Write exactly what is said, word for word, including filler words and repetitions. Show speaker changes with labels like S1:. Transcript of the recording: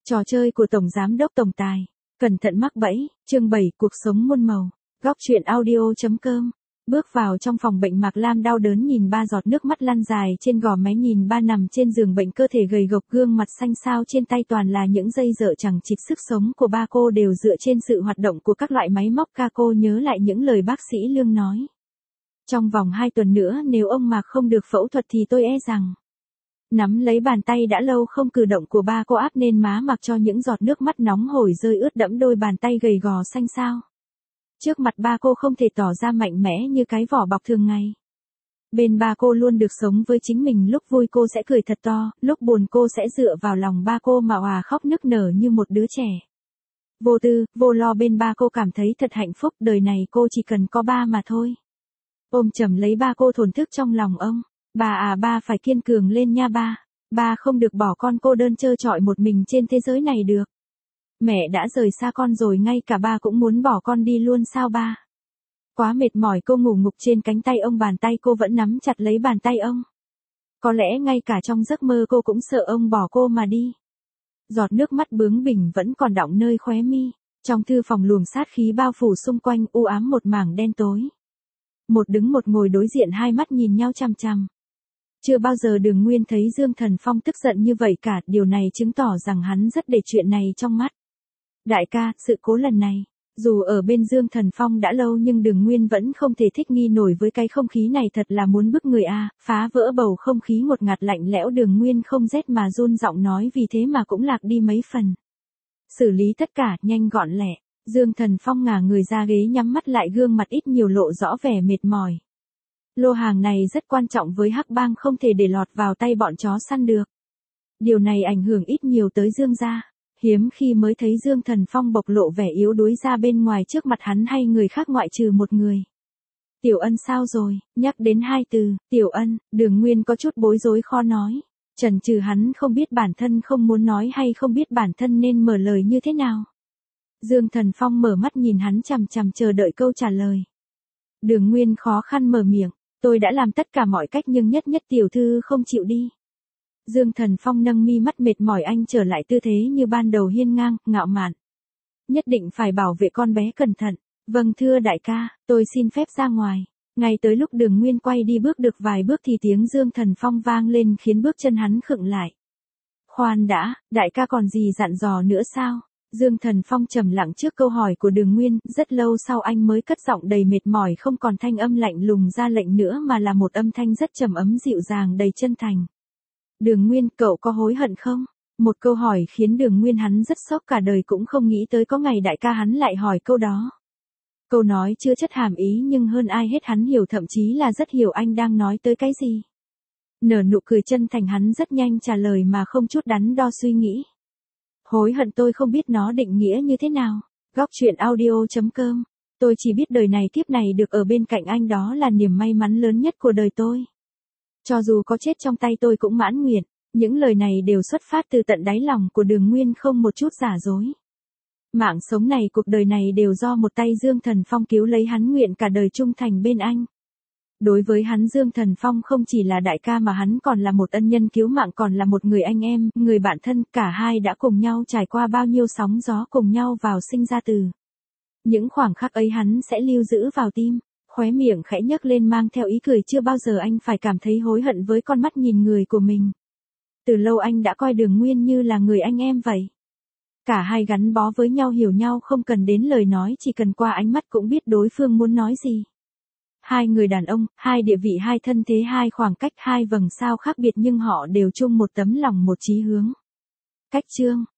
S1: Trò chơi của Tổng Giám đốc Tổng Tài. Cẩn thận mắc bẫy. Chương bảy. Cuộc sống muôn màu. Góc truyện audio.com. Bước vào trong phòng bệnh, Mạc Lam đau đớn nhìn ba giọt nước mắt lăn dài trên gò má, nhìn ba nằm trên giường bệnh, cơ thể gầy gộc, gương mặt xanh xao, trên tay toàn là những dây dợ chẳng chịt. Sức sống của ba cô đều dựa trên sự hoạt động của các loại máy móc. Ca cô nhớ lại những lời bác sĩ Lương nói. Trong vòng hai tuần nữa nếu ông Mạc không được phẫu thuật thì tôi e rằng. Nắm lấy bàn tay đã lâu không cử động của ba cô áp lên má, mặc cho những giọt nước mắt nóng hổi rơi ướt đẫm đôi bàn tay gầy gò xanh xao. Trước mặt ba cô không thể tỏ ra mạnh mẽ như cái vỏ bọc thường ngày. Bên ba cô luôn được sống với chính mình, lúc vui cô sẽ cười thật to, lúc buồn cô sẽ dựa vào lòng ba cô mà òa khóc nức nở như một đứa trẻ. Vô tư, vô lo bên ba cô cảm thấy thật hạnh phúc, đời này cô chỉ cần có ba mà thôi. Ôm chầm lấy ba cô thổn thức trong lòng ông. Ba à, ba phải kiên cường lên nha ba. Ba không được bỏ con cô đơn trơ trọi một mình trên thế giới này được. Mẹ đã rời xa con rồi, ngay cả ba cũng muốn bỏ con đi luôn sao ba? Quá mệt mỏi cô ngủ ngục trên cánh tay ông, bàn tay cô vẫn nắm chặt lấy bàn tay ông. Có lẽ ngay cả trong giấc mơ cô cũng sợ ông bỏ cô mà đi. Giọt nước mắt bướng bỉnh vẫn còn đọng nơi khóe mi. Trong thư phòng luồng sát khí bao phủ xung quanh, u ám một mảng đen tối. Một đứng một ngồi đối diện, hai mắt nhìn nhau chằm chằm. Chưa bao giờ Đường Nguyên thấy Dương Thần Phong tức giận như vậy cả, điều này chứng tỏ rằng hắn rất để chuyện này trong mắt. Đại ca, sự cố lần này, dù ở bên Dương Thần Phong đã lâu nhưng Đường Nguyên vẫn không thể thích nghi nổi với cái không khí này, thật là muốn bức người a, phá vỡ bầu không khí ngột ngạt lạnh lẽo. Đường Nguyên không rét mà run giọng nói, vì thế mà cũng lạc đi mấy phần. Xử lý tất cả, nhanh gọn lẹ. Dương Thần Phong ngả người ra ghế, nhắm mắt lại, gương mặt ít nhiều lộ rõ vẻ mệt mỏi. Lô hàng này rất quan trọng với Hắc Bang, không thể để lọt vào tay bọn chó săn được. Điều này ảnh hưởng ít nhiều tới Dương gia. Hiếm khi mới thấy Dương Thần Phong bộc lộ vẻ yếu đuối ra bên ngoài trước mặt hắn hay người khác ngoại trừ một người. Tiểu Ân sao rồi? Nhắc đến hai từ, Tiểu Ân, Đường Nguyên có chút bối rối khó nói. Chần chừ, hắn không biết bản thân không muốn nói hay không biết bản thân nên mở lời như thế nào. Dương Thần Phong mở mắt nhìn hắn chằm chằm, chờ đợi câu trả lời. Đường Nguyên khó khăn mở miệng. Tôi đã làm tất cả mọi cách nhưng nhất nhất tiểu thư không chịu đi. Dương Thần Phong nâng mi mắt mệt mỏi, anh trở lại tư thế như ban đầu, hiên ngang, ngạo mạn. Nhất định phải bảo vệ con bé cẩn thận. Vâng thưa đại ca, tôi xin phép ra ngoài. Ngay tới lúc Đường Nguyên quay đi bước được vài bước thì tiếng Dương Thần Phong vang lên khiến bước chân hắn khựng lại. Khoan đã, đại ca còn gì dặn dò nữa sao? Dương Thần Phong trầm lặng trước câu hỏi của Đường Nguyên, rất lâu sau anh mới cất giọng đầy mệt mỏi, không còn thanh âm lạnh lùng ra lệnh nữa mà là một âm thanh rất trầm ấm dịu dàng đầy chân thành. Đường Nguyên, cậu có hối hận không? Một câu hỏi khiến Đường Nguyên hắn rất sốc, cả đời cũng không nghĩ tới có ngày đại ca hắn lại hỏi câu đó. Câu nói chưa chất hàm ý nhưng hơn ai hết hắn hiểu, thậm chí là rất hiểu anh đang nói tới cái gì. Nở nụ cười chân thành, hắn rất nhanh trả lời mà không chút đắn đo suy nghĩ. Hối hận tôi không biết nó định nghĩa như thế nào. Góc truyện audio.com. Tôi chỉ biết đời này kiếp này được ở bên cạnh anh đó là niềm may mắn lớn nhất của đời tôi. Cho dù có chết trong tay tôi cũng mãn nguyện. Những lời này đều xuất phát từ tận đáy lòng của Đường Nguyên, không một chút giả dối. Mạng sống này, cuộc đời này đều do một tay Dương Thần Phong cứu lấy, hắn nguyện cả đời trung thành bên anh. Đối với hắn, Dương Thần Phong không chỉ là đại ca mà hắn còn là một ân nhân cứu mạng, còn là một người anh em, người bạn thân, cả hai đã cùng nhau trải qua bao nhiêu sóng gió, cùng nhau vào sinh ra tử. Những khoảng khắc ấy hắn sẽ lưu giữ vào tim. Khóe miệng khẽ nhấc lên mang theo ý cười, chưa bao giờ anh phải cảm thấy hối hận với con mắt nhìn người của mình. Từ lâu anh đã coi Đường Nguyên như là người anh em vậy. Cả hai gắn bó với nhau, hiểu nhau không cần đến lời nói, chỉ cần qua ánh mắt cũng biết đối phương muốn nói gì. Hai người đàn ông, hai địa vị, hai thân thế, hai khoảng cách, hai vầng sao khác biệt nhưng họ đều chung một tấm lòng, một chí hướng. Cách chương.